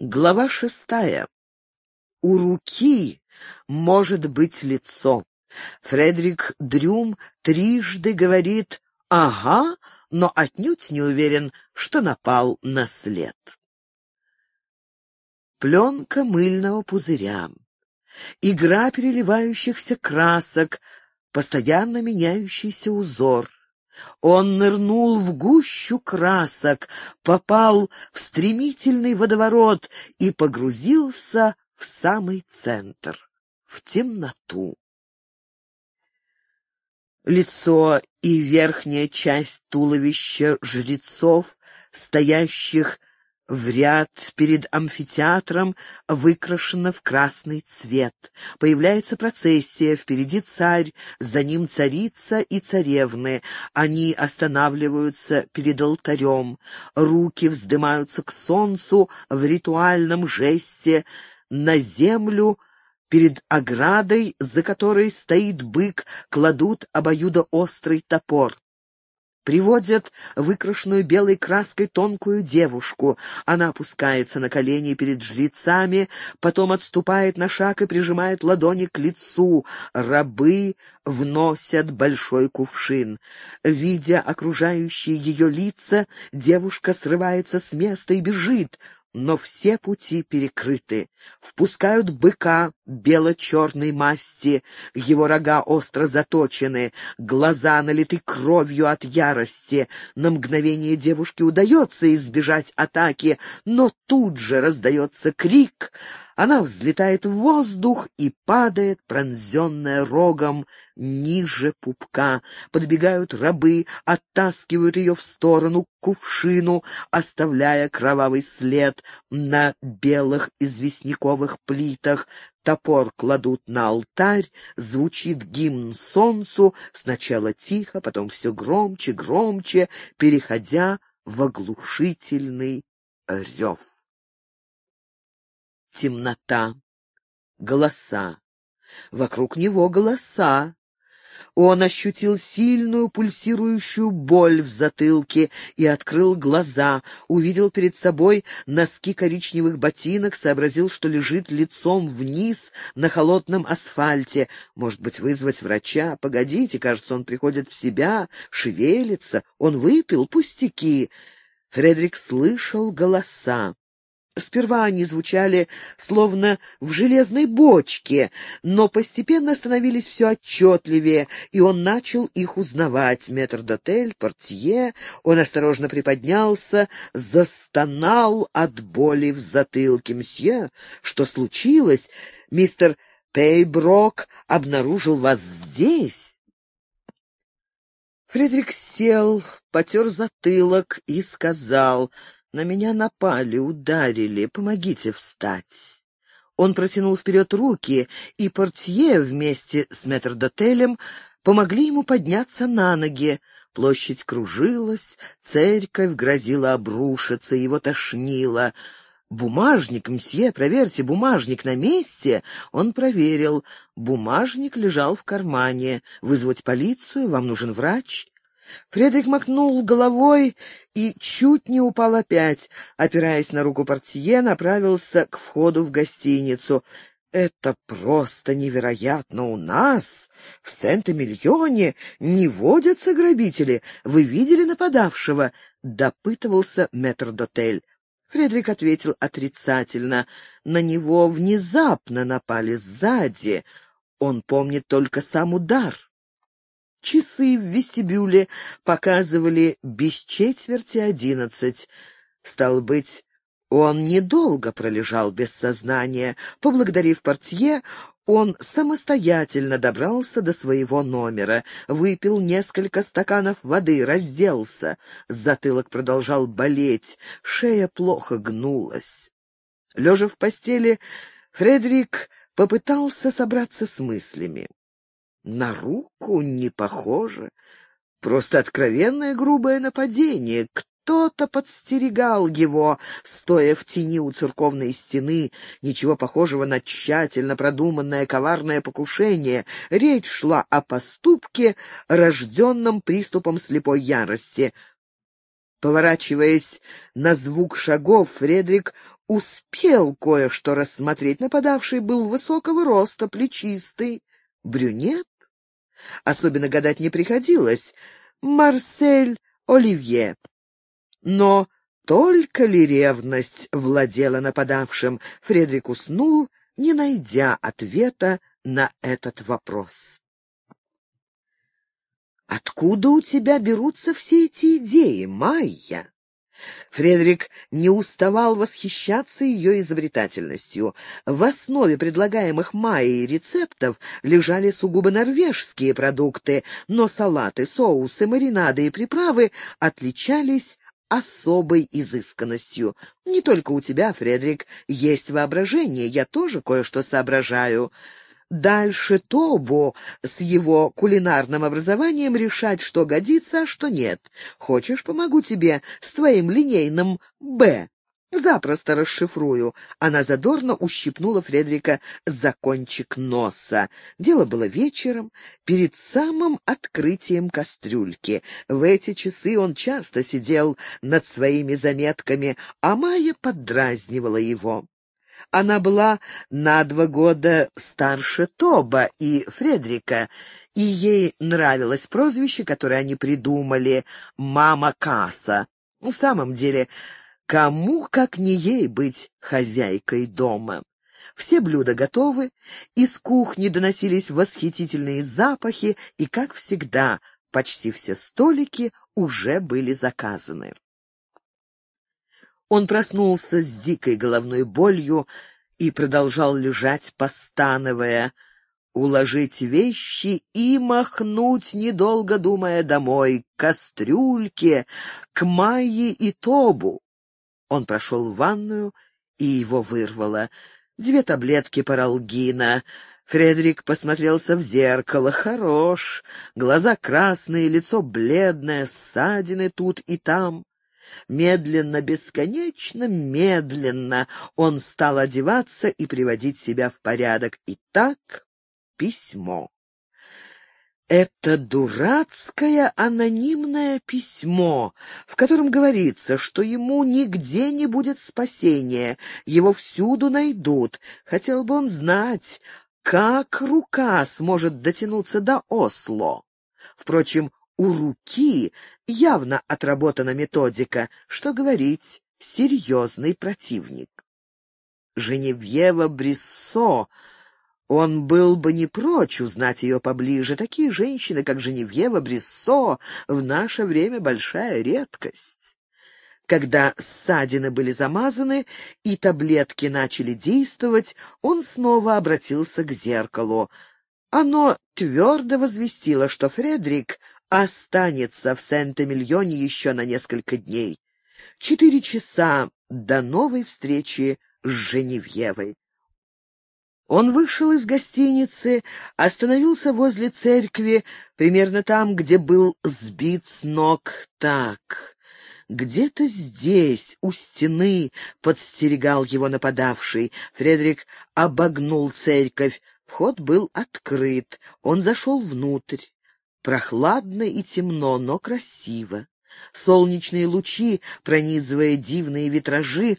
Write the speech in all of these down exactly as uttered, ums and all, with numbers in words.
Глава шестая. У руки может быть лицо. Фредерик Дрюм трижды говорит «ага», но отнюдь не уверен, что напал на след. Пленка мыльного пузыря. Игра переливающихся красок, постоянно меняющийся узор. Он нырнул в гущу красок, попал в стремительный водоворот и погрузился в самый центр, в темноту. Лицо и верхняя часть туловища жрецов, стоящих в ряд перед амфитеатром, выкрашено в красный цвет. Появляется процессия, впереди царь, за ним царица и царевны. Они останавливаются перед алтарем. Руки вздымаются к солнцу в ритуальном жесте. На землю перед оградой, за которой стоит бык, кладут обоюдоострый топор. Приводят выкрашенную белой краской тонкую девушку. Она опускается на колени перед жрецами, потом отступает на шаг и прижимает ладони к лицу. Рабы вносят большой кувшин. Видя окружающие ее лица, девушка срывается с места и бежит. Но все пути перекрыты. Впускают быка бело-черной масти, его рога остро заточены, глаза налиты кровью от ярости. На мгновение девушке удается избежать атаки, но тут же раздается крик. Она взлетает в воздух и падает, пронзенная рогом, ниже пупка. Подбегают рабы, оттаскивают ее в сторону к кувшину, оставляя кровавый след на белых известняковых плитах. Топор кладут на алтарь, звучит гимн солнцу, сначала тихо, потом все громче, громче, переходя в оглушительный рев. Темнота, голоса. Вокруг него голоса. Он ощутил сильную пульсирующую боль в затылке и открыл глаза, увидел перед собой носки коричневых ботинок, сообразил, что лежит лицом вниз на холодном асфальте. Может быть, вызвать врача? Погодите, кажется, он приходит в себя, шевелится. Он выпил пустяки. Фредерик слышал голоса. Сперва они звучали словно в железной бочке, но постепенно становились все отчетливее, и он начал их узнавать. Метрдотель, портье. Он осторожно приподнялся, застонал от боли в затылке. «Мсье, что случилось? Мистер Пейброк обнаружил вас здесь?» Фредерик сел, потер затылок и сказал: «На меня напали, ударили. Помогите встать». Он протянул вперед руки, и портье вместе с метрдотелем помогли ему подняться на ноги. Площадь кружилась, церковь грозила обрушиться, его тошнило. «Бумажник, мсье, проверьте, бумажник на месте?» Он проверил. Бумажник лежал в кармане. «Вызвать полицию? Вам нужен врач?» Фредерик мотнул головой и чуть не упал опять. Опираясь на руку портье, направился к входу в гостиницу. «Это просто невероятно! У нас, в Сент-Эмильоне, не водятся грабители. Вы видели нападавшего?» — допытывался метрдотель. Фредерик ответил отрицательно. На него внезапно напали сзади. Он помнит только сам удар. Часы в вестибюле показывали без четверти одиннадцать. Стало быть, он недолго пролежал без сознания. Поблагодарив портье, он самостоятельно добрался до своего номера, выпил несколько стаканов воды, разделся. Затылок продолжал болеть, шея плохо гнулась. Лежа в постели, Фредерик попытался собраться с мыслями. На руку не похоже. Просто откровенное грубое нападение. Кто-то подстерегал его, стоя в тени у церковной стены. Ничего похожего на тщательно продуманное коварное покушение. Речь шла о поступке, рожденном приступом слепой ярости. Поворачиваясь на звук шагов, Фредерик успел кое-что рассмотреть. Нападавший был высокого роста, плечистый, брюнет. Особенно гадать не приходилось. Марсель Оливье. Но только ли ревность владела нападавшим? Фредрик уснул, не найдя ответа на этот вопрос. «Откуда у тебя берутся все эти идеи, Майя?» Фредерик не уставал восхищаться ее изобретательностью. В основе предлагаемых Майей рецептов лежали сугубо норвежские продукты, но салаты, соусы, маринады и приправы отличались особой изысканностью. «Не только у тебя, Фредерик, есть воображение, я тоже кое-что соображаю». Дальше Тобу с его кулинарным образованием решать, что годится, а что нет. Хочешь, помогу тебе с твоим линейным «Б»? Запросто расшифрую». Она задорно ущипнула Фредрика за кончик носа. Дело было вечером, перед самым открытием кастрюльки. В эти часы он часто сидел над своими заметками, а Майя поддразнивала его. Она была на два года старше Тоба и Фредрика, и ей нравилось прозвище, которое они придумали — «Мама Касса». В самом деле, кому, как не ей, быть хозяйкой дома? Все блюда готовы, из кухни доносились восхитительные запахи, и, как всегда, почти все столики уже были заказаны. Он проснулся с дикой головной болью и продолжал лежать, постановая, уложить вещи и махнуть, недолго думая, домой, к кастрюльке, к Майе и Тобу. Он прошел в ванную, и его вырвало. Две таблетки паралгина. Фредерик посмотрелся в зеркало. Хорош. Глаза красные, лицо бледное, ссадины тут и там. Медленно, бесконечно медленно он стал одеваться и приводить себя в порядок. Итак, письмо. Это дурацкое анонимное письмо, в котором говорится, что ему нигде не будет спасения, его всюду найдут. Хотел бы он знать, как рука сможет дотянуться до Осло. Впрочем, у руки явно отработана методика, что говорить, серьезный противник. Женевьева Бриссо, он был бы не прочь узнать ее поближе. Такие женщины, как Женевьева Бриссо, в наше время большая редкость. Когда ссадины были замазаны и таблетки начали действовать, он снова обратился к зеркалу. Оно твердо возвестило, что Фредрик останется в Сент-Эмильоне еще на несколько дней. Четыре часа до новой встречи с Женевьевой. Он вышел из гостиницы, остановился возле церкви, примерно там, где был сбит с ног. Так, где-то здесь, у стены, подстерегал его нападавший. Фредерик обогнул церковь. Вход был открыт. Он зашел внутрь. Прохладно и темно, но красиво. Солнечные лучи, пронизывая дивные витражи,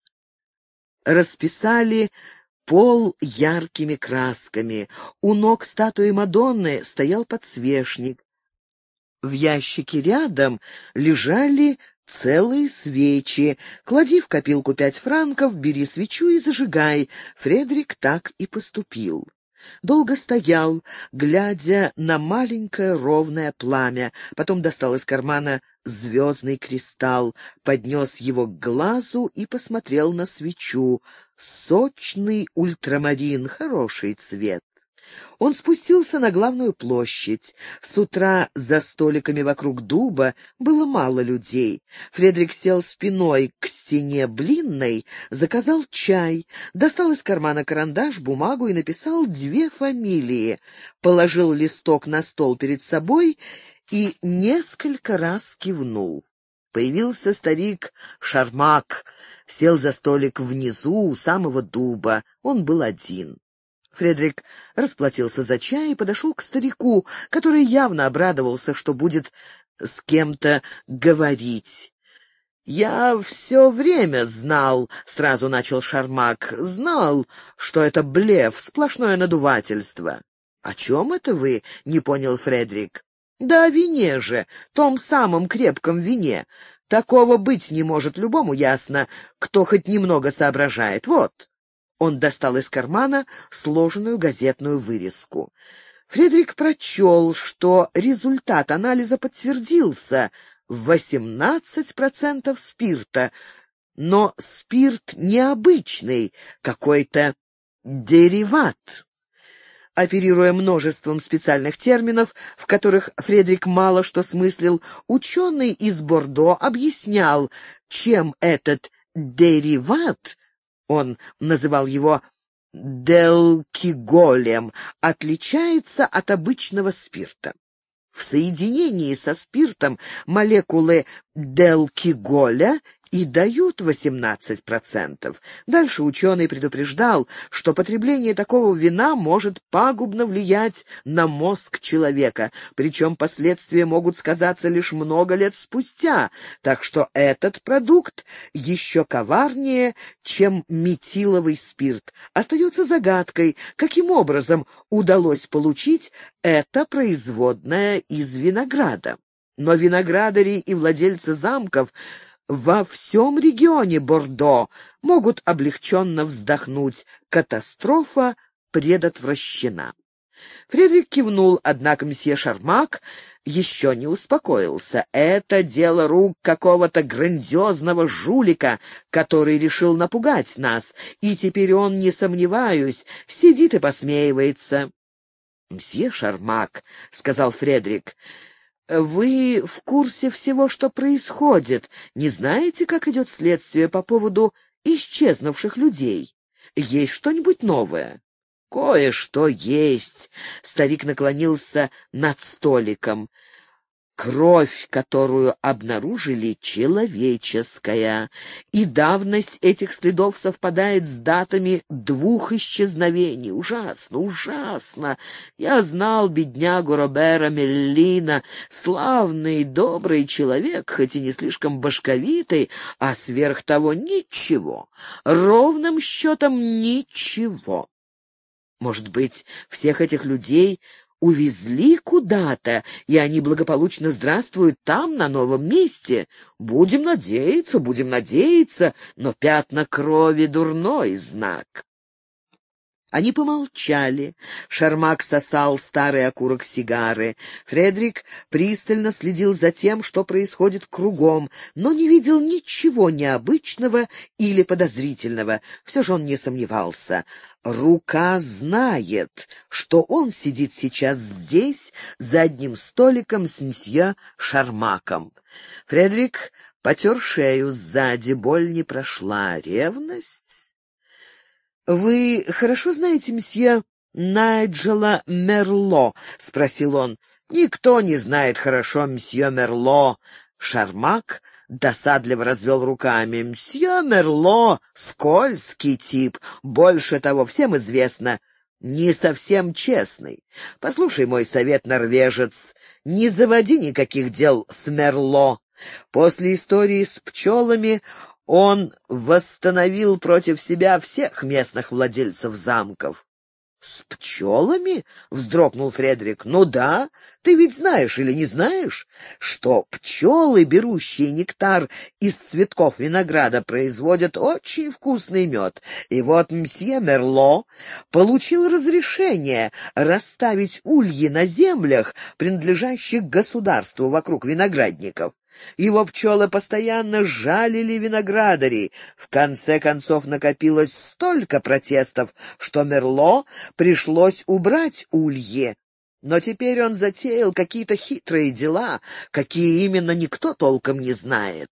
расписали пол яркими красками. У ног статуи Мадонны стоял подсвечник. В ящике рядом лежали целые свечи. Клади в копилку пять франков, бери свечу и зажигай. Фредерик так и поступил. Долго стоял, глядя на маленькое ровное пламя, потом достал из кармана звездный кристалл, поднес его к глазу и посмотрел на свечу. Сочный ультрамарин, хороший цвет. Он спустился на главную площадь. С утра за столиками вокруг дуба было мало людей. Фредерик сел спиной к стене блинной, заказал чай, достал из кармана карандаш, бумагу и написал две фамилии, положил листок на стол перед собой и несколько раз кивнул. Появился старик Шармак, сел за столик внизу у самого дуба. Он был один. Фредерик расплатился за чай и подошел к старику, который явно обрадовался, что будет с кем-то говорить. «Я все время знал», — сразу начал Шармак, — «знал, что это блеф, сплошное надувательство». «О чем это вы?» — не понял Фредерик. «Да о вине же, том самом крепком вине. Такого быть не может, любому ясно, кто хоть немного соображает. Вот». Он достал из кармана сложенную газетную вырезку. Фредерик прочел, что результат анализа подтвердился — восемнадцать процентов спирта, но спирт необычный, какой-то дериват. Оперируя множеством специальных терминов, в которых Фредерик мало что смыслил, ученый из Бордо объяснял, чем этот дериват, он называл его делкиголем, отличается от обычного спирта. В соединении со спиртом молекулы делкиголя и дают восемнадцать процентов. Дальше ученый предупреждал, что потребление такого вина может пагубно влиять на мозг человека, причем последствия могут сказаться лишь много лет спустя, так что этот продукт еще коварнее, чем метиловый спирт. Остается загадкой, каким образом удалось получить это производное из винограда. Но виноградари и владельцы замков во всем регионе Бордо могут облегченно вздохнуть. Катастрофа предотвращена. Фредерик кивнул, однако мсье Шармак еще не успокоился. Это дело рук какого-то грандиозного жулика, который решил напугать нас, и теперь он, не сомневаюсь, сидит и посмеивается. «Мсье Шармак», — сказал Фредерик, — «вы в курсе всего, что происходит? Не знаете, как идет следствие по поводу исчезнувших людей? Есть что-нибудь новое?» «Кое-что есть», — старик наклонился над столиком. «Кровь, которую обнаружили, человеческая, и давность этих следов совпадает с датами двух исчезновений. Ужасно, ужасно! Я знал беднягу Робера Меллина, славный, добрый человек, хоть и не слишком башковитый, а сверх того ничего, ровным счетом ничего. Может быть, всех этих людей увезли куда-то, и они благополучно здравствуют там, на новом месте. Будем надеяться, будем надеяться, но пятна крови — дурной знак». Они помолчали. Шармак сосал старый окурок сигары. Фредерик пристально следил за тем, что происходит кругом, но не видел ничего необычного или подозрительного. Все же он не сомневался. Рука знает, что он сидит сейчас здесь, за одним столиком с мсье Шармаком. Фредерик потер шею сзади, боль не прошла. Ревность? «Вы хорошо знаете мсье Найджела Мерло?» — спросил он. «Никто не знает хорошо мсье Мерло». Шармак досадливо развел руками. «Мсье Мерло — скользкий тип. Больше того, всем известно, не совсем честный. Послушай мой совет, норвежец, не заводи никаких дел с Мерло. После истории с пчелами он восстановил против себя всех местных владельцев замков». «С пчелами?» — вздрогнул Фредерик. «Ну да, ты ведь знаешь или не знаешь, что пчелы, берущие нектар из цветков винограда, производят очень вкусный мед. И вот мсье Мерло получил разрешение расставить ульи на землях, принадлежащих государству вокруг виноградников. Его пчелы постоянно жалили виноградарей. В конце концов накопилось столько протестов, что Мерло пришлось убрать ульи. Но теперь он затеял какие-то хитрые дела, какие именно никто толком не знает».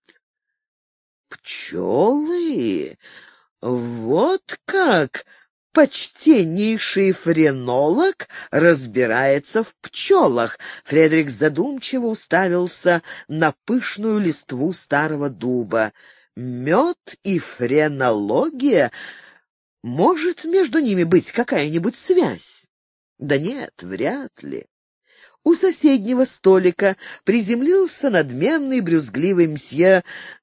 «Пчелы? Вот как!» «Почтеннейший френолог разбирается в пчелах». Фредерик задумчиво уставился на пышную листву старого дуба. «Мед и френология? Может между ними быть какая-нибудь связь?» «Да нет, вряд ли». У соседнего столика приземлился надменный брюзгливый мсье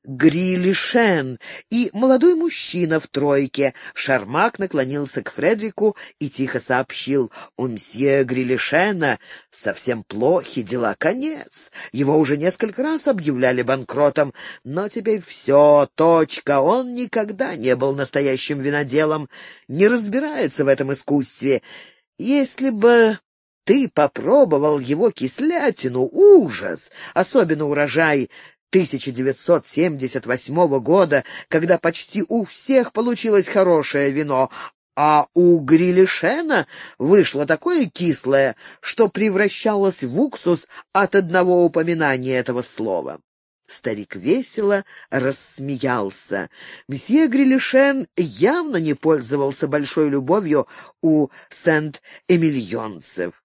Грилишен и молодой мужчина в тройке. Шармак наклонился к Фредерику и тихо сообщил: «У мсье Грилишена совсем плохи дела, конец. Его уже несколько раз объявляли банкротом, но теперь все, точка. Он никогда не был настоящим виноделом, не разбирается в этом искусстве. Если бы ты попробовал его кислятину, ужас, особенно урожай тысяча девятьсот семьдесят восьмого года, когда почти у всех получилось хорошее вино, а у Грилишена вышло такое кислое, что превращалось в уксус от одного упоминания этого слова». Старик весело рассмеялся. Месье Грилишен явно не пользовался большой любовью у сент-эмильонцев.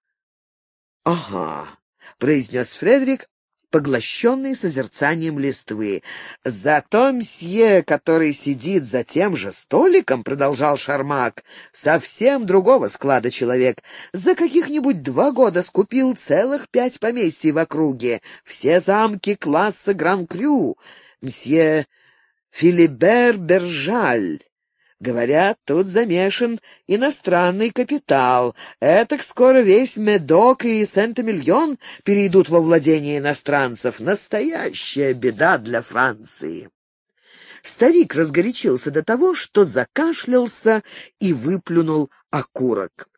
«Ага», — произнес Фредерик, поглощенный созерцанием листвы. «Зато мсье, который сидит за тем же столиком, — продолжал Шармак, — совсем другого склада человек. За каких-нибудь два года скупил целых пять поместий в округе, все замки класса Гран-Крю. Мсье Филибер Бержаль. Говорят, тут замешан иностранный капитал. Этак скоро весь Медок и Сент-Эмильон перейдут во владение иностранцев. Настоящая беда для Франции». Старик разгорячился до того, что закашлялся и выплюнул окурок.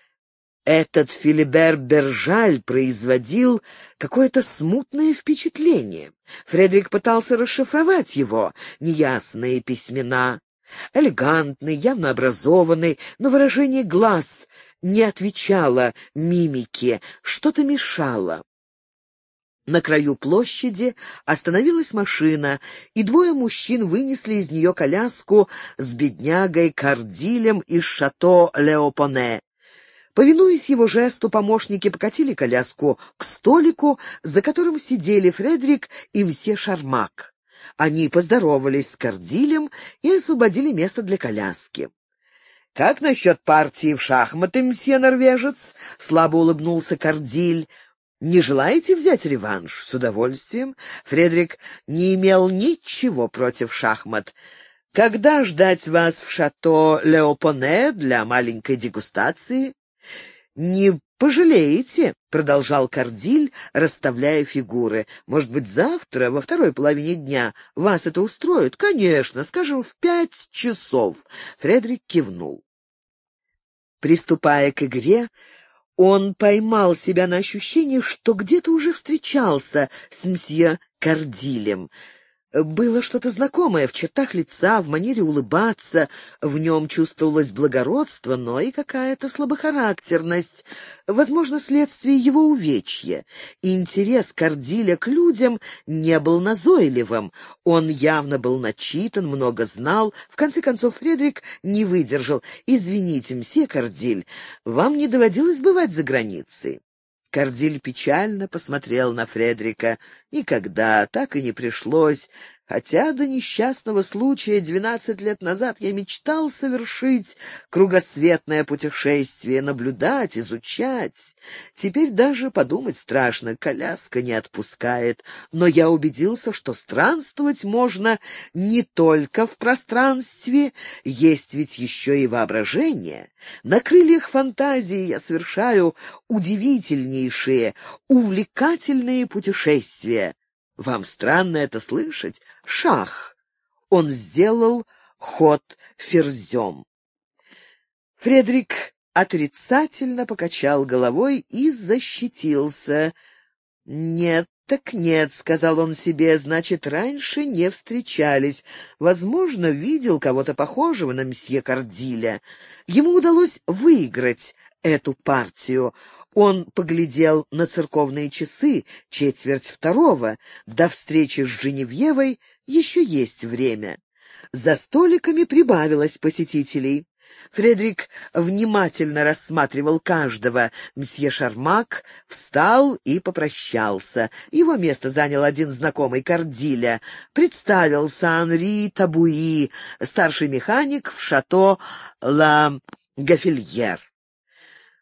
Этот Филибер Бержаль производил какое-то смутное впечатление. Фредерик пытался расшифровать его. Неясные письмена, элегантный, явно образованный, но выражение глаз не отвечало мимике, что-то мешало. На краю площади остановилась машина, и двое мужчин вынесли из нее коляску с беднягой Кардилем из шато Леопоне. Повинуясь его жесту, помощники покатили коляску к столику, за которым сидели Фредерик и мсье Шармак. Они поздоровались с Кардилем и освободили место для коляски. «Как насчет партии в шахматы, мсье норвежец?» — слабо улыбнулся Кардиль. «Не желаете взять реванш?» «С удовольствием». Фредерик не имел ничего против шахмат. «Когда ждать вас в шато Леопоне для маленькой дегустации?» «Не пожалеете», — продолжал Кардиль, расставляя фигуры. «Может быть, завтра, во второй половине дня, вас это устроит?» «Конечно, скажем, в пять часов». Фредерик кивнул. Приступая к игре, он поймал себя на ощущении, что где-то уже встречался с мсье Кардилем. Было что-то знакомое в чертах лица, в манере улыбаться, в нем чувствовалось благородство, но и какая-то слабохарактерность, возможно, следствие его увечья. И интерес Кардиля к людям не был назойливым, он явно был начитан, много знал. В конце концов Фредерик не выдержал. «Извините, мсье Кардиль, вам не доводилось бывать за границей?» Кардиль печально посмотрел на Фредерика. «Никогда, так и не пришлось. Хотя до несчастного случая двенадцать лет назад я мечтал совершить кругосветное путешествие, наблюдать, изучать. Теперь даже подумать страшно, коляска не отпускает. Но я убедился, что странствовать можно не только в пространстве, есть ведь еще и воображение. На крыльях фантазии я совершаю удивительнейшие, увлекательные путешествия. Вам странно это слышать? Шах!» Он сделал ход ферзем. Фредерик отрицательно покачал головой и защитился. «Нет, так нет», — сказал он себе, — «значит, раньше не встречались. Возможно, видел кого-то похожего на мсье Кардиля. Ему удалось выиграть эту партию. Он поглядел на церковные часы, четверть второго. До встречи с Женевьевой еще есть время. За столиками прибавилось посетителей. Фредерик внимательно рассматривал каждого. Мсье Шармак встал и попрощался. Его место занял один знакомый Кардиля. Представился Анри Табуи, старший механик в шато Ла Гафельер.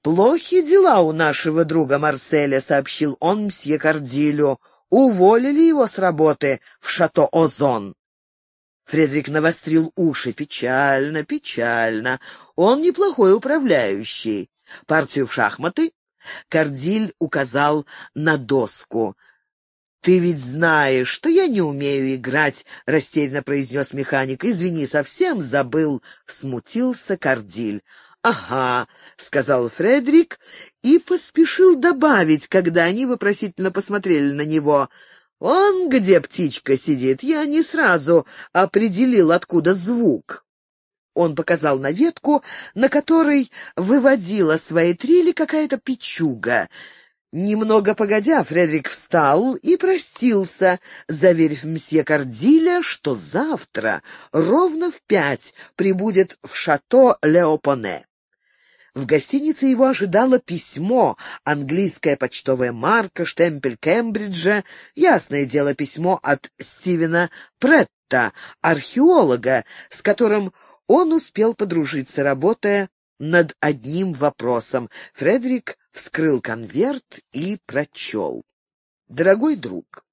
«Плохи дела у нашего друга Марселя», — сообщил он мсье Кардилю. «Уволили его с работы в Шато-Озон». Фредерик навострил уши. «Печально, печально. Он неплохой управляющий. Партию в шахматы?» Кардиль указал на доску. «Ты ведь знаешь, что я не умею играть», — растерянно произнес механик. «Извини, совсем забыл», — смутился Кардиль. «Ага», — сказал Фредерик и поспешил добавить, когда они вопросительно посмотрели на него. «Он где птичка сидит? Я не сразу определил, откуда звук». Он показал на ветку, на которой выводила свои трели какая-то печуга. Немного погодя, Фредерик встал и простился, заверив мсье Кардиля, что завтра ровно в пять прибудет в шато Леопоне. В гостинице его ожидало письмо, английская почтовая марка, штемпель Кембриджа, ясное дело, письмо от Стивена Претта, археолога, с которым он успел подружиться, работая над одним вопросом. Фредерик вскрыл конверт и прочел. «Дорогой друг,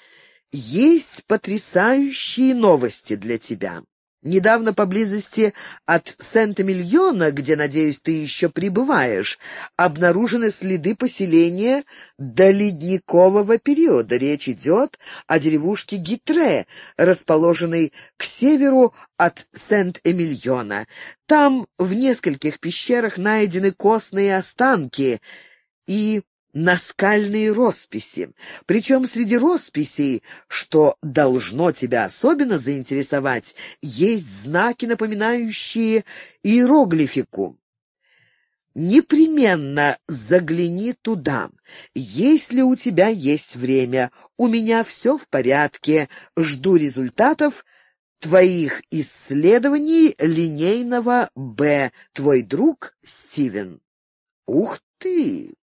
есть потрясающие новости для тебя. Недавно поблизости от Сент-Эмильона, где, надеюсь, ты еще пребываешь, обнаружены следы поселения доледникового периода. Речь идет о деревушке Гитре, расположенной к северу от Сент-Эмильона. Там в нескольких пещерах найдены костные останки и наскальные росписи. Причем среди росписей, что должно тебя особенно заинтересовать, есть знаки, напоминающие иероглифику. Непременно загляни туда, если у тебя есть время. У меня все в порядке. Жду результатов твоих исследований линейного Б. Твой друг Стивен». «Ух ты!»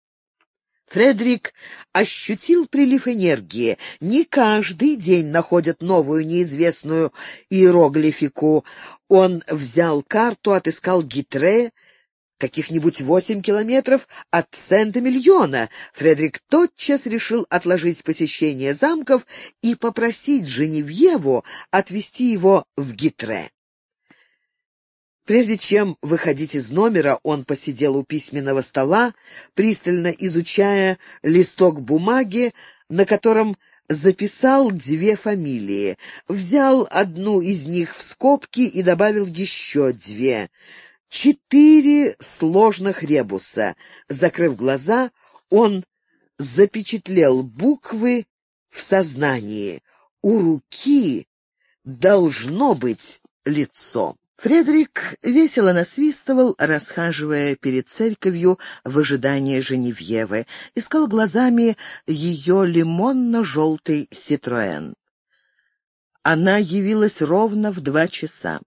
Фредерик ощутил прилив энергии. Не каждый день находят новую неизвестную иероглифику. Он взял карту, отыскал Гитре, каких-нибудь восемь километров от Сент-Эмильона. Фредерик тотчас решил отложить посещение замков и попросить Женевьеву отвезти его в Гитре. Прежде чем выходить из номера, он посидел у письменного стола, пристально изучая листок бумаги, на котором записал две фамилии. Взял одну из них в скобки и добавил еще две. Четыре сложных ребуса. Закрыв глаза, он запечатлел буквы в сознании. У руки должно быть лицо. Фредерик весело насвистывал, расхаживая перед церковью в ожидании Женевьевы. Искал глазами ее лимонно-желтый Ситроэн. Она явилась ровно в два часа.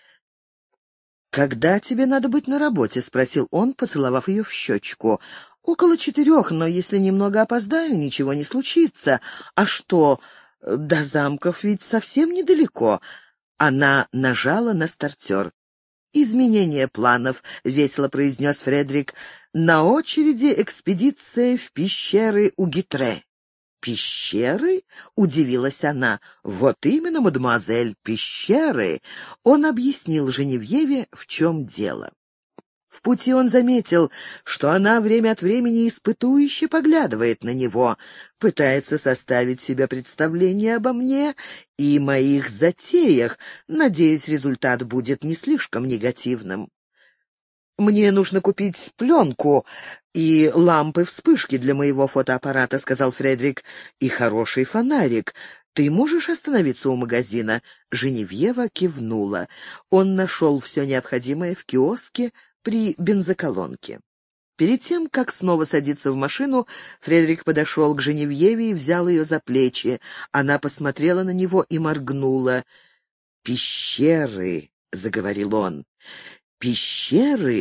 «Когда тебе надо быть на работе?» — спросил он, поцеловав ее в щечку. «Около четырех, но если немного опоздаю, ничего не случится. А что, до замков ведь совсем недалеко». Она нажала на стартер. «Изменение планов», — весело произнес Фредерик. «На очереди экспедиция в пещеры у Гитре». «Пещеры?» — удивилась она. «Вот именно, мадемуазель, пещеры». Он объяснил Женевьеве, в чем дело. В пути он заметил, что она время от времени испытующе поглядывает на него, пытается составить себе представление обо мне и моих затеях. Надеюсь, результат будет не слишком негативным. «Мне нужно купить пленку и лампы-вспышки для моего фотоаппарата», — сказал Фредерик, — «и хороший фонарик. Ты можешь остановиться у магазина?» Женевьева кивнула. Он нашел все необходимое в киоске при бензоколонке. Перед тем, как снова садиться в машину, Фредерик подошел к Женевьеве и взял ее за плечи. Она посмотрела на него и моргнула. «Пещеры», — заговорил он, — «пещеры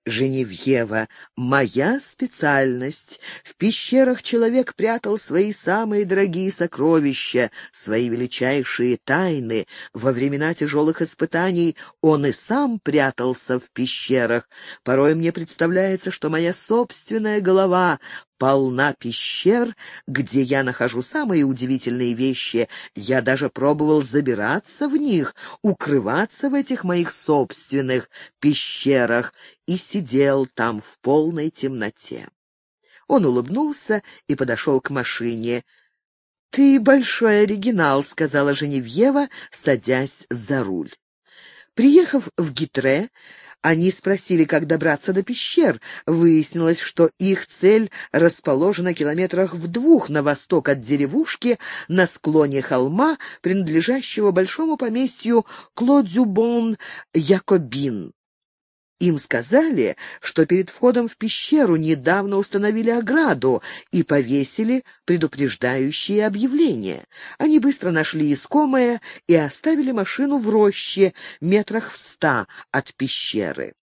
Женевьева, моя специальность. В пещерах человек прятал свои самые дорогие сокровища, свои величайшие тайны. Во времена тяжелых испытаний он и сам прятался в пещерах. Порой мне представляется, что моя собственная голова полна пещер, где я нахожу самые удивительные вещи. Я даже пробовал забираться в них, укрываться в этих моих собственных пещерах и сидел там в полной темноте. Он улыбнулся и подошел к машине. «Ты большой оригинал», — сказала Женевьева, садясь за руль. Приехав в Гитре, они спросили, как добраться до пещер. Выяснилось, что их цель расположена километрах в двух на восток от деревушки на склоне холма, принадлежащего большому поместью Клодзюбон-Якобин. Им сказали, что перед входом в пещеру недавно установили ограду и повесили предупреждающие объявления. Они быстро нашли искомое и оставили машину в роще метрах в ста от пещеры.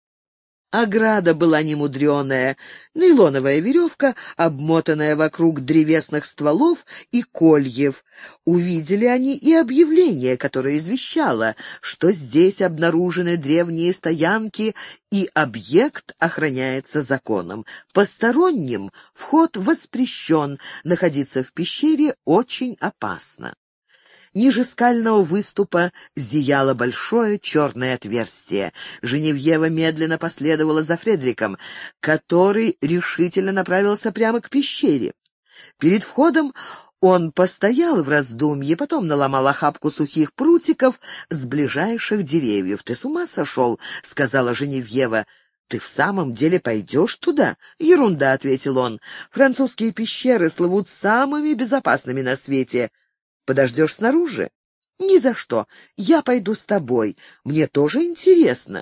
Ограда была немудреная, нейлоновая веревка, обмотанная вокруг древесных стволов и кольев. Увидели они и объявление, которое извещало, что здесь обнаружены древние стоянки и объект охраняется законом. Посторонним вход воспрещен, находиться в пещере очень опасно. Ниже скального выступа зияло большое черное отверстие. Женевьева медленно последовала за Фредриком, который решительно направился прямо к пещере. Перед входом он постоял в раздумье, потом наломал охапку сухих прутиков с ближайших деревьев. «Ты с ума сошел?» — сказала Женевьева. «Ты в самом деле пойдешь туда?» «Ерунда», — ответил он. «Французские пещеры слывут самыми безопасными на свете. Подождешь снаружи?» «Ни за что. Я пойду с тобой. Мне тоже интересно.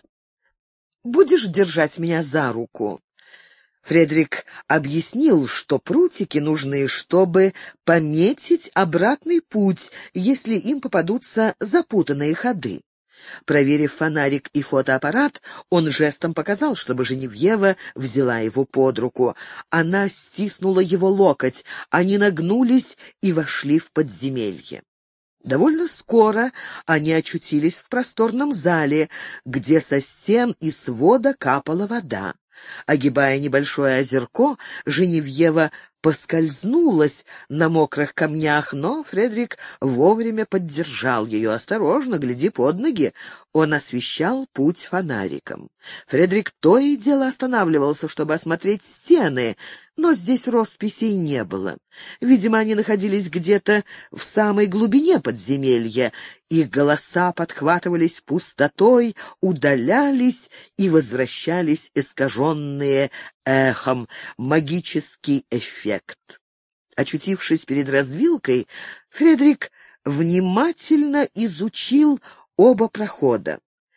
Будешь держать меня за руку?» Фредерик объяснил, что прутики нужны, чтобы пометить обратный путь, если им попадутся запутанные ходы. Проверив фонарик и фотоаппарат, он жестом показал, чтобы Женевьева взяла его под руку. Она стиснула его локоть, они нагнулись и вошли в подземелье. Довольно скоро они очутились в просторном зале, где со стен и свода капала вода. Огибая небольшое озерко, Женевьева поскользнулась на мокрых камнях, но Фредерик вовремя поддержал ее. «Осторожно, гляди под ноги!» Он освещал путь фонариком. Фредерик то и дело останавливался, чтобы осмотреть стены, но здесь росписей не было. Видимо, они находились где-то в самой глубине подземелья. Их голоса подхватывались пустотой, удалялись и возвращались искаженные эхом. Магический эффект. Очутившись перед развилкой, Фредерик внимательно изучил оба прохода.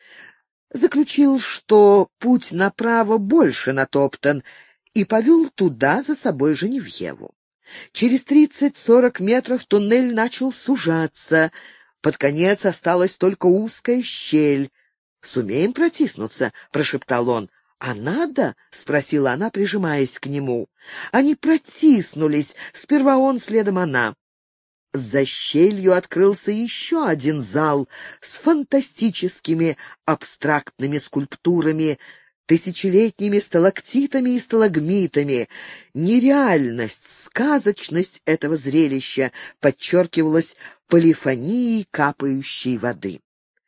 Заключил, что путь направо больше натоптан, и повел туда за собой Женевьеву. Через тридцать-сорок метров туннель начал сужаться. Под конец осталась только узкая щель. «Сумеем протиснуться?» — прошептал он. «А надо?» — спросила она, прижимаясь к нему. Они протиснулись, сперва он, следом она. За щелью открылся еще один зал с фантастическими абстрактными скульптурами, тысячелетними сталактитами и сталагмитами. Нереальность, сказочность этого зрелища подчеркивалась полифонией капающей воды.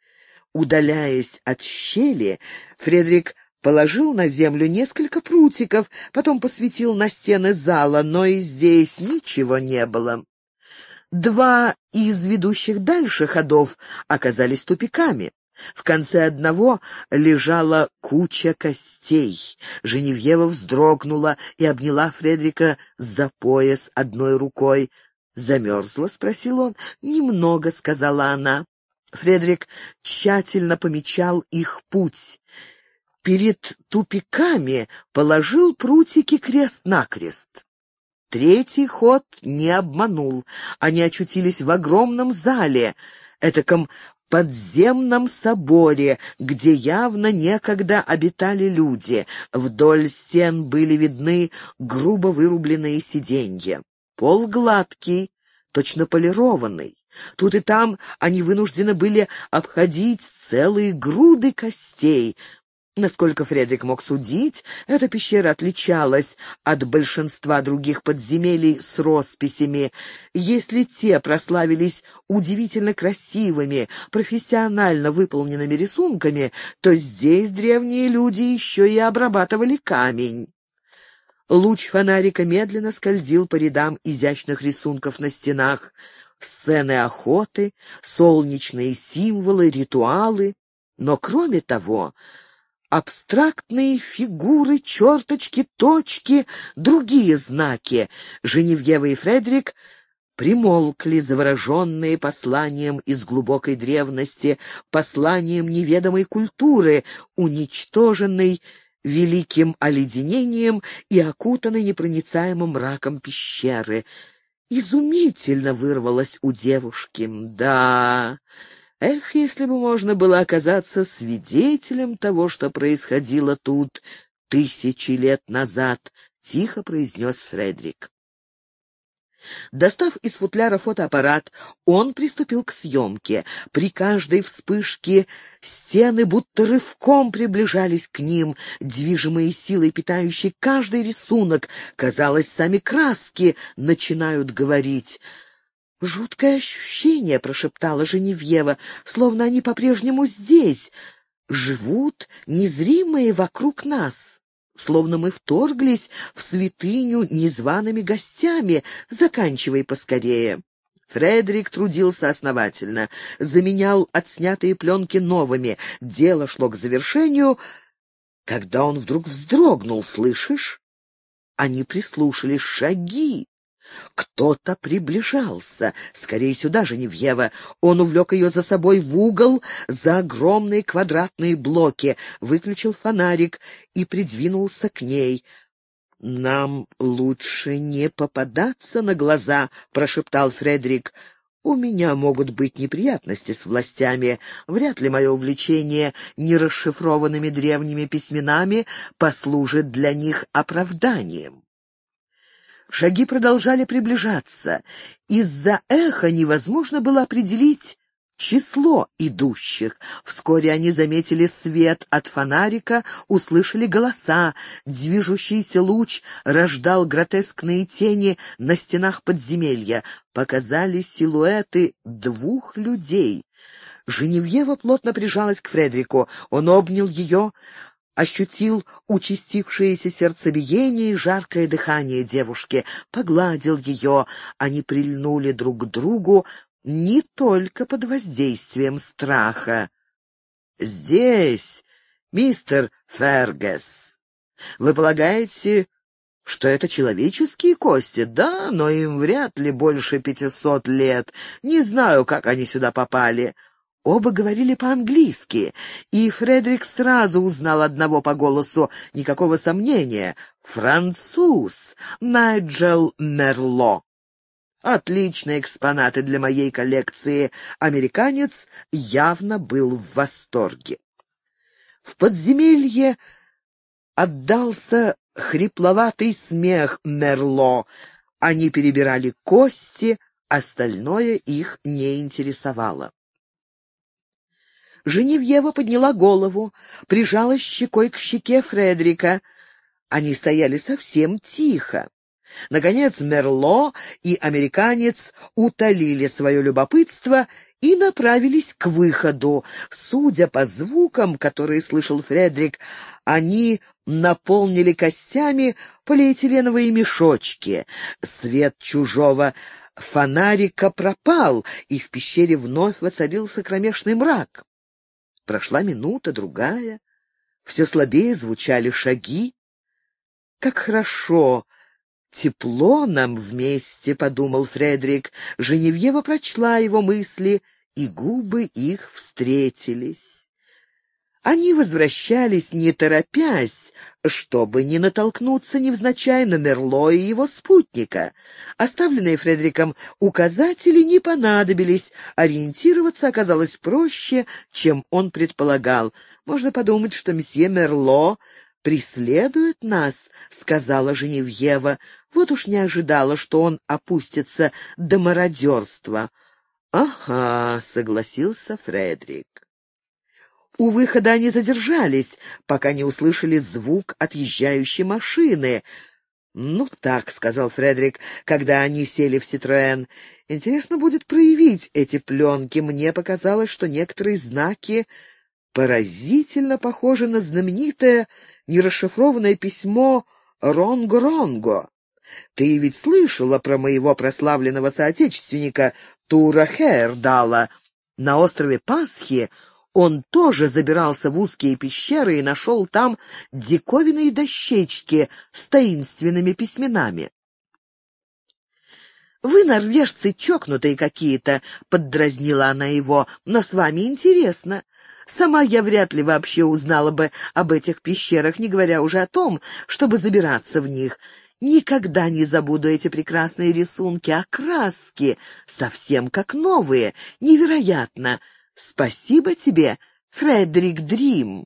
Удаляясь от щели, Фредерик положил на землю несколько прутиков, потом посветил на стены зала, но и здесь ничего не было. Два из ведущих дальше ходов оказались тупиками. В конце одного лежала куча костей. Женевьева вздрогнула и обняла Фредерика за пояс одной рукой. «Замерзла?» — спросил он. «Немного», — сказала она. Фредерик тщательно помечал их путь. Перед тупиками положил прутики крест-накрест. Третий ход не обманул. Они очутились в огромном зале, этаком подземном соборе, где явно некогда обитали люди. Вдоль стен были видны грубо вырубленные сиденья. Пол гладкий, точно полированный. Тут и там они вынуждены были обходить целые груды костей. Насколько Фредрик мог судить, эта пещера отличалась от большинства других подземелий с росписями. Если те прославились удивительно красивыми, профессионально выполненными рисунками, то здесь древние люди еще и обрабатывали камень. Луч фонарика медленно скользил по рядам изящных рисунков на стенах. Сцены охоты, солнечные символы, ритуалы. Но кроме того, абстрактные фигуры, черточки, точки, другие знаки. Женевьева и Фредрик примолкли, завороженные посланием из глубокой древности, посланием неведомой культуры, уничтоженной великим оледенением и окутанной непроницаемым мраком пещеры. Изумительно вырвалось у девушки. Да, эх, если бы можно было оказаться свидетелем того, что происходило тут тысячи лет назад, — тихо произнес Фредрик. Достав из футляра фотоаппарат, он приступил к съемке. При каждой вспышке стены будто рывком приближались к ним, движимые силой, питающей каждый рисунок. Казалось, сами краски начинают говорить. «Жуткое ощущение», — прошептала Женевьева, — «словно они по-прежнему здесь, живут незримые вокруг нас». Словно мы вторглись в святыню незваными гостями. Заканчивай поскорее. Фредрик трудился основательно, заменял отснятые пленки новыми. Дело шло к завершению, когда он вдруг вздрогнул. «Слышишь?» Они прислушались. Шаги. Кто-то приближался. «Скорее сюда, Женевьева!» Он увлек ее за собой в угол, за огромные квадратные блоки, выключил фонарик и придвинулся к ней. «Нам лучше не попадаться на глаза», — прошептал Фредрик. «У меня могут быть неприятности с властями. Вряд ли мое увлечение нерасшифрованными древними письменами послужит для них оправданием». Шаги продолжали приближаться. Из-за эха невозможно было определить число идущих. Вскоре они заметили свет от фонарика, услышали голоса. Движущийся луч рождал гротескные тени на стенах подземелья. Показались силуэты двух людей. Женевьева плотно прижалась к Фредрику. Он обнял ее, ощутил участившееся сердцебиение и жаркое дыхание девушки, погладил ее. Они прильнули друг к другу не только под воздействием страха. «Здесь, мистер Фергес, вы полагаете, что это человеческие кости? Да, но им вряд ли больше пятисот лет. Не знаю, как они сюда попали». Оба говорили по-английски, и Фредрик сразу узнал одного по голосу, никакого сомнения. Француз, Найджел Мерло. Отличные экспонаты для моей коллекции. Американец явно был в восторге. В подземелье отдался хрипловатый смех Мерло. Они перебирали кости, остальное их не интересовало. Женевьева подняла голову, прижалась щекой к щеке Фредрика. Они стояли совсем тихо. Наконец Мерло и американец утолили свое любопытство и направились к выходу. Судя по звукам, которые слышал Фредрик, они наполнили костями полиэтиленовые мешочки. Свет чужого фонарика пропал, и в пещере вновь воцарился кромешный мрак. Прошла минута, другая. Все слабее звучали шаги. «Как хорошо! Тепло нам вместе», — подумал Фредрик. Женевьева прочла его мысли, и губы их встретились. Они возвращались не торопясь, чтобы не натолкнуться невзначай на Мерло и его спутника. Оставленные Фредериком указатели не понадобились, ориентироваться оказалось проще, чем он предполагал. «Можно подумать, что месье Мерло преследует нас», — сказала Женевьева. Вот уж не ожидала, что он опустится до мародерства. «Ага», — согласился Фредерик. У выхода они задержались, пока не услышали звук отъезжающей машины. «Ну так», — сказал Фредерик, когда они сели в «Ситроэн», — «интересно будет проявить эти пленки. Мне показалось, что некоторые знаки поразительно похожи на знаменитое нерасшифрованное письмо Ронго-Ронго. Ты ведь слышала про моего прославленного соотечественника Тура Хейердала? На острове Пасхи он тоже забирался в узкие пещеры и нашел там диковинные дощечки с таинственными письменами». «Вы, норвежцы, чокнутые какие-то», — поддразнила она его, — «но с вами интересно. Сама я вряд ли вообще узнала бы об этих пещерах, не говоря уже о том, чтобы забираться в них. Никогда не забуду эти прекрасные рисунки, а краски совсем как новые, невероятно. Спасибо тебе, Фредерик Дрим».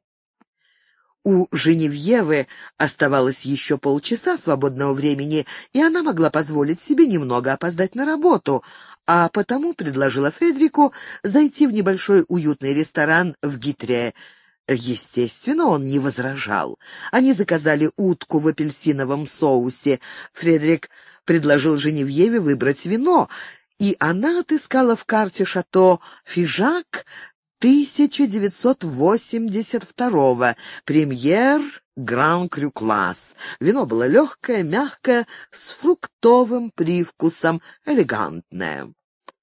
У Женевьевы оставалось еще полчаса свободного времени, и она могла позволить себе немного опоздать на работу, а потому предложила Фредерику зайти в небольшой уютный ресторан в Гитре. Естественно, он не возражал. Они заказали утку в апельсиновом соусе. Фредерик предложил Женевьеве выбрать вино, и она отыскала в карте шато «Фижак» тысяча девятьсот восемьдесят второго, премьер Гран Крю класс. Вино было легкое, мягкое, с фруктовым привкусом, элегантное.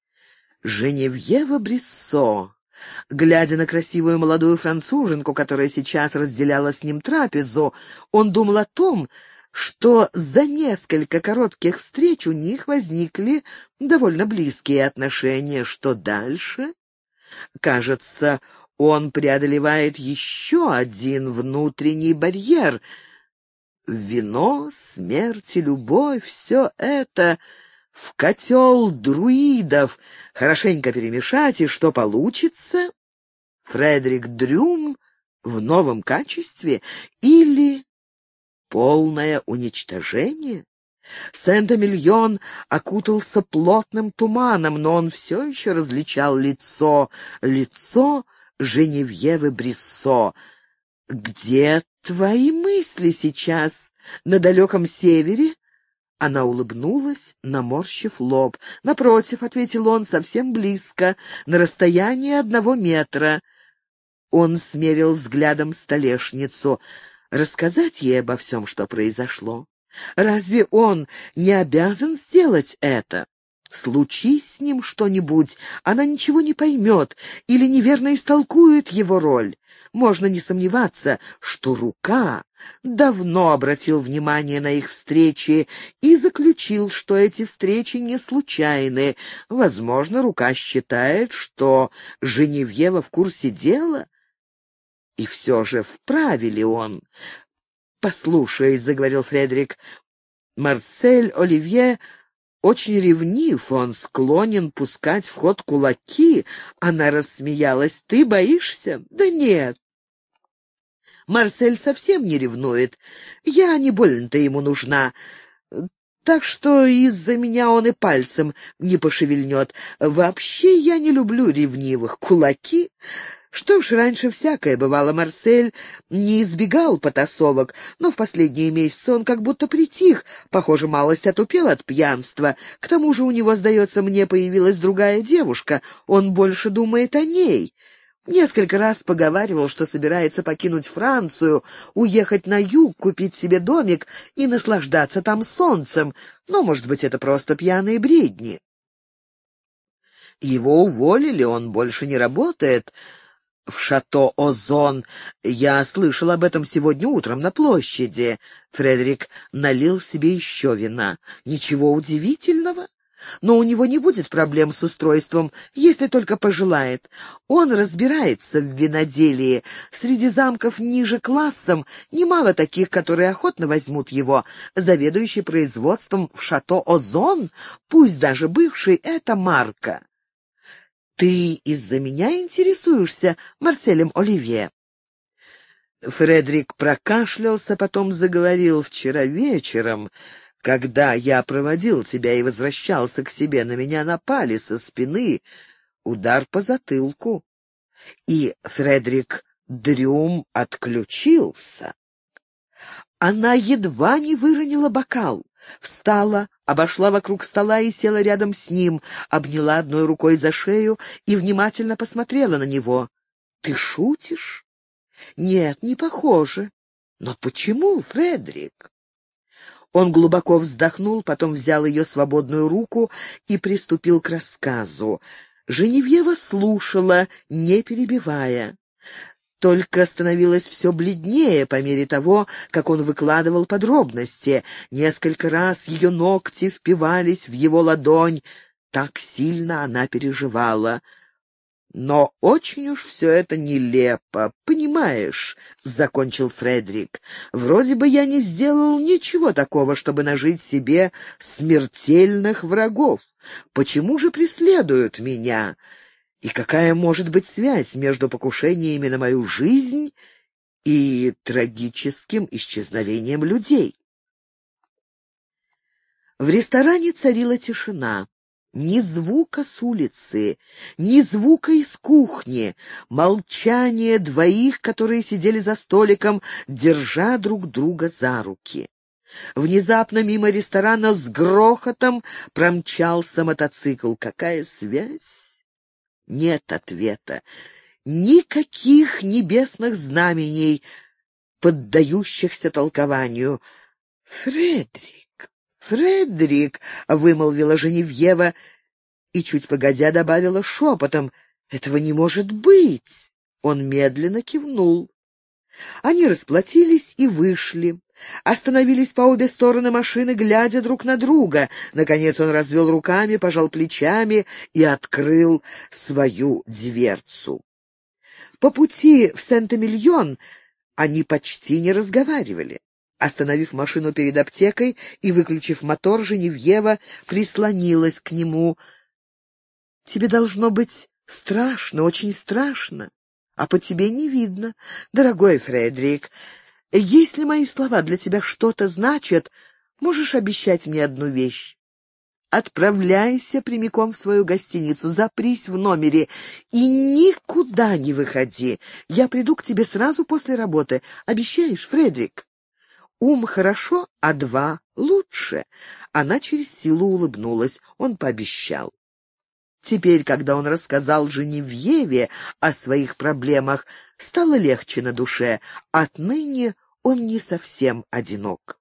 Женевьева Бриссо, глядя на красивую молодую француженку, которая сейчас разделяла с ним трапезу, он думал о том, что за несколько коротких встреч у них возникли довольно близкие отношения. Что дальше? Кажется, он преодолевает еще один внутренний барьер. Вино, смерть и любовь — все это в котел друидов. Хорошенько перемешать, и что получится? Фредерик Дрюм в новом качестве или полное уничтожение? Сент-Эмильон окутался плотным туманом, но он все еще различал лицо, лицо Женевьевы Бриссо. «Где твои мысли сейчас? На далеком севере?» Она улыбнулась, наморщив лоб. «Напротив», — ответил он, — «совсем близко, на расстоянии одного метра». Он смерил взглядом столешницу. Рассказать ей обо всем, что произошло? Разве он не обязан сделать это? Случись с ним что-нибудь, она ничего не поймет или неверно истолкует его роль. Можно не сомневаться, что рука давно обратил внимание на их встречи и заключил, что эти встречи не случайны. Возможно, рука считает, что Женевьева в курсе дела. И все же вправе ли он? «Послушай», — заговорил Фредерик, — «Марсель Оливье очень ревнив, он склонен пускать в ход кулаки». Она рассмеялась. «Ты боишься?» «Да нет. Марсель совсем не ревнует. Я не больно-то ему нужна, так что из-за меня он и пальцем не пошевельнет. Вообще я не люблю ревнивых. Кулаки? Что ж, раньше всякое бывало. Марсель не избегал потасовок, но в последние месяцы он как будто притих, похоже, малость отупел от пьянства. К тому же у него, сдается мне, появилась другая девушка, он больше думает о ней. Несколько раз поговаривал, что собирается покинуть Францию, уехать на юг, купить себе домик и наслаждаться там солнцем, но, может быть, это просто пьяные бредни. Его уволили, он больше не работает в шато Озон. Я слышал об этом сегодня утром на площади. Фредерик налил себе еще вина. Ничего удивительного. Но у него не будет проблем с устройством, если только пожелает. Он разбирается в виноделии. Среди замков ниже классом немало таких, которые охотно возьмут его. Заведующий производством в шато Озон, пусть даже бывший, это Марка. Ты из-за меня интересуешься Марселем Оливье?» Фредерик прокашлялся, потом заговорил. «Вчера вечером, когда я проводил тебя и возвращался к себе, на меня напали со спины, удар по затылку, и Фредерик Дрюм отключился». Она едва не выронила бокал. Встала, обошла вокруг стола и села рядом с ним, обняла одной рукой за шею и внимательно посмотрела на него. «Ты шутишь?» «Нет, не похоже». «Но почему, Фредерик?» Он глубоко вздохнул, потом взял ее свободную руку и приступил к рассказу. Женевьева слушала, не перебивая. Только становилось все бледнее по мере того, как он выкладывал подробности. Несколько раз ее ногти впивались в его ладонь. Так сильно она переживала. «Но очень уж все это нелепо, понимаешь?» — закончил Фредерик. «Вроде бы я не сделал ничего такого, чтобы нажить себе смертельных врагов. Почему же преследуют меня? И какая может быть связь между покушениями на мою жизнь и трагическим исчезновением людей?» В ресторане царила тишина. Ни звука с улицы, ни звука из кухни, молчание двоих, которые сидели за столиком, держа друг друга за руки. Внезапно мимо ресторана с грохотом промчался мотоцикл. Какая связь? Нет ответа. Никаких небесных знамений, поддающихся толкованию. «Фредерик! Фредерик!» — вымолвила Женевьева и, чуть погодя, добавила шепотом: «Этого не может быть!» Он медленно кивнул. Они расплатились и вышли. Остановились по обе стороны машины, глядя друг на друга. Наконец он развел руками, пожал плечами и открыл свою дверцу. По пути в Сент-Эмильон они почти не разговаривали. Остановив машину перед аптекой и выключив мотор, Женевьева прислонилась к нему. «Тебе должно быть страшно, очень страшно, а по тебе не видно. Дорогой Фредерик, если мои слова для тебя что-то значат, можешь обещать мне одну вещь. Отправляйся прямиком в свою гостиницу, запрись в номере и никуда не выходи. Я приду к тебе сразу после работы. Обещаешь, Фредерик?» «Ум хорошо, а два лучше». Она через силу улыбнулась. Он пообещал. Теперь, когда он рассказал Женевьеве о своих проблемах, стало легче на душе. Отныне он не совсем одинок.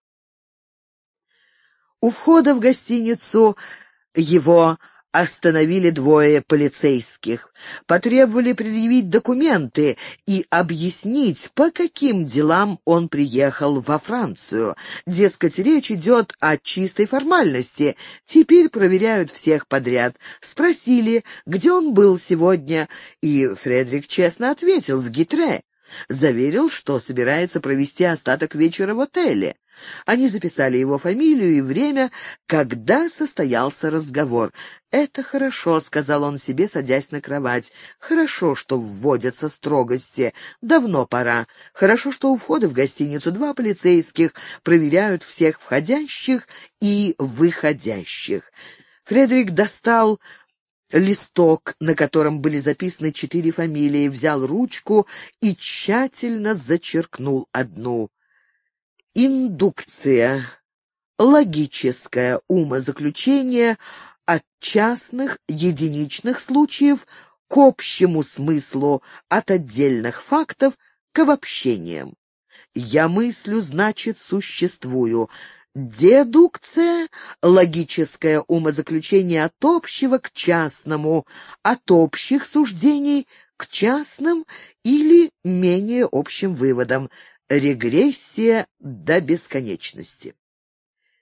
У входа в гостиницу его остановили двое полицейских, потребовали предъявить документы и объяснить, по каким делам он приехал во Францию. Дескать, речь идет о чистой формальности. Теперь проверяют всех подряд. Спросили, где он был сегодня, и Фредерик честно ответил: в Гитре. Заверил, что собирается провести остаток вечера в отеле. Они записали его фамилию и время, когда состоялся разговор. «Это хорошо», — сказал он себе, садясь на кровать. «Хорошо, что вводятся строгости. Давно пора. Хорошо, что у входа в гостиницу два полицейских проверяют всех входящих и выходящих». Фредерик достал листок, на котором были записаны четыре фамилии, взял ручку и тщательно зачеркнул одну. Индукция. Логическое умозаключение от частных единичных случаев к общему смыслу, от отдельных фактов к обобщениям. Я мыслю, значит, существую. Дедукция — логическое умозаключение от общего к частному, от общих суждений к частным или менее общим выводам. Регрессия до бесконечности.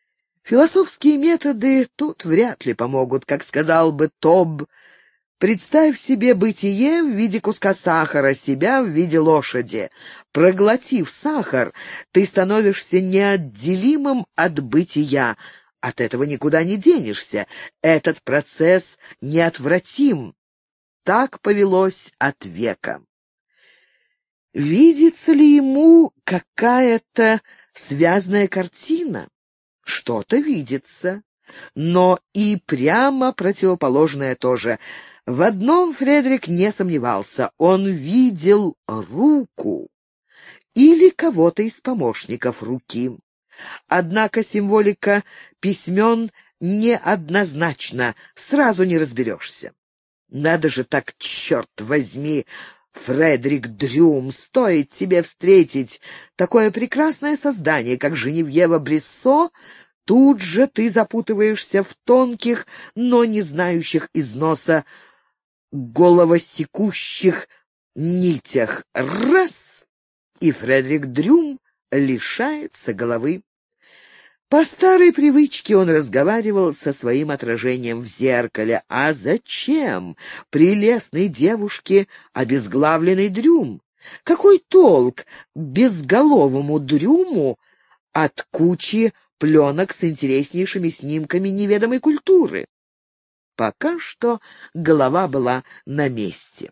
Философские методы тут вряд ли помогут, как сказал бы Тоб. Представь себе бытие в виде куска сахара, себя в виде лошади. Проглотив сахар, ты становишься неотделимым от бытия. От этого никуда не денешься. Этот процесс неотвратим. Так повелось от века. Видится ли ему какая-то связная картина? Что-то видится, но и прямо противоположное тоже. В одном Фредерик не сомневался. Он видел руку или кого-то из помощников руки. Однако символика письмен неоднозначна, сразу не разберешься. Надо же так, черт возьми, Фредерик Дрюм, стоит тебе встретить такое прекрасное создание, как Женевьева Бриссо, тут же ты запутываешься в тонких, но не знающих износа головосекущих нитях. Раз! И Фредерик Дрюм лишается головы. По старой привычке он разговаривал со своим отражением в зеркале. А зачем прелестной девушке обезглавленный Дрюм? Какой толк безголовому Дрюму от кучи пленок с интереснейшими снимками неведомой культуры? Пока что голова была на месте.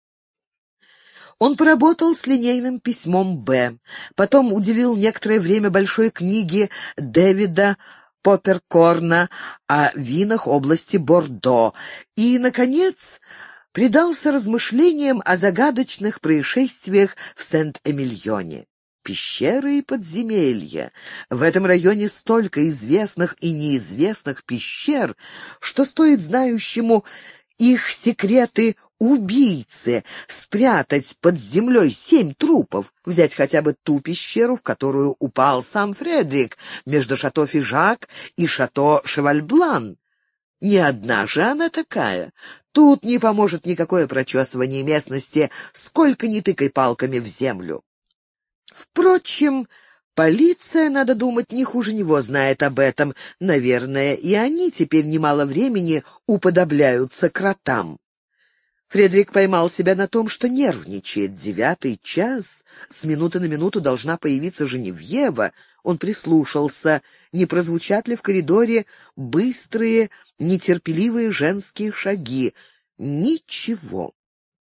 Он поработал с линейным письмом «Б», потом уделил некоторое время большой книге Дэвида Попперкорна о винах области Бордо и, наконец, предался размышлениям о загадочных происшествиях в Сент-Эмильоне. Пещеры и подземелья. В этом районе столько известных и неизвестных пещер, что стоит знающему их секреты убийцы спрятать под землей семь трупов, взять хотя бы ту пещеру, в которую упал сам Фредерик, между шато Фижак и шато Шевальблан. Не одна же она такая. Тут не поможет никакое прочесывание местности, сколько ни тыкай палками в землю. Впрочем, полиция, надо думать, не хуже него знает об этом. Наверное, и они теперь немало времени уподобляются кротам. Фредерик поймал себя на том, что нервничает. Девятый час. С минуты на минуту должна появиться Женевьева. Он прислушался, не прозвучат ли в коридоре быстрые, нетерпеливые женские шаги. Ничего.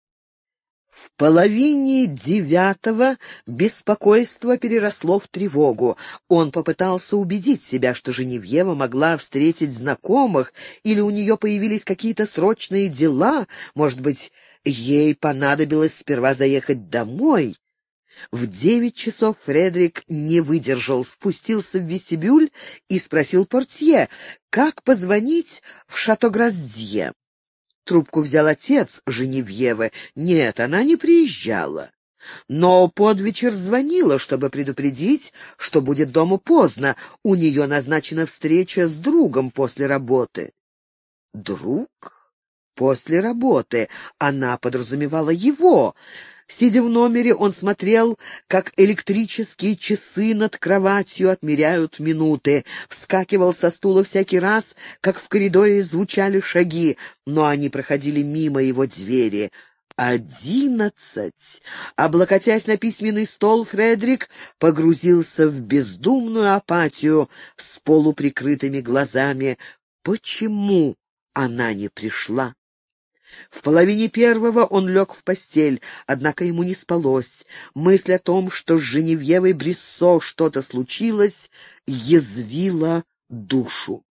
В половине девятого беспокойство переросло в тревогу. Он попытался убедить себя, что Женевьева могла встретить знакомых, или у нее появились какие-то срочные дела, может быть, ей понадобилось сперва заехать домой. В девять часов Фредерик не выдержал, спустился в вестибюль и спросил портье, как позвонить в Шато-Граздье. Трубку взял отец Женевьевы. Нет, она не приезжала. Но под вечер звонила, чтобы предупредить, что будет дома поздно. У нее назначена встреча с другом после работы. Друг? После работы. Она подразумевала его. Сидя в номере, он смотрел, как электрические часы над кроватью отмеряют минуты, вскакивал со стула всякий раз, как в коридоре звучали шаги, но они проходили мимо его двери. Одиннадцать! Облокотясь на письменный стол, Фредерик погрузился в бездумную апатию с полуприкрытыми глазами. Почему она не пришла? В половине первого он лег в постель, однако ему не спалось. Мысль о том, что с Женевьевой Бриссо что-то случилось, язвила душу.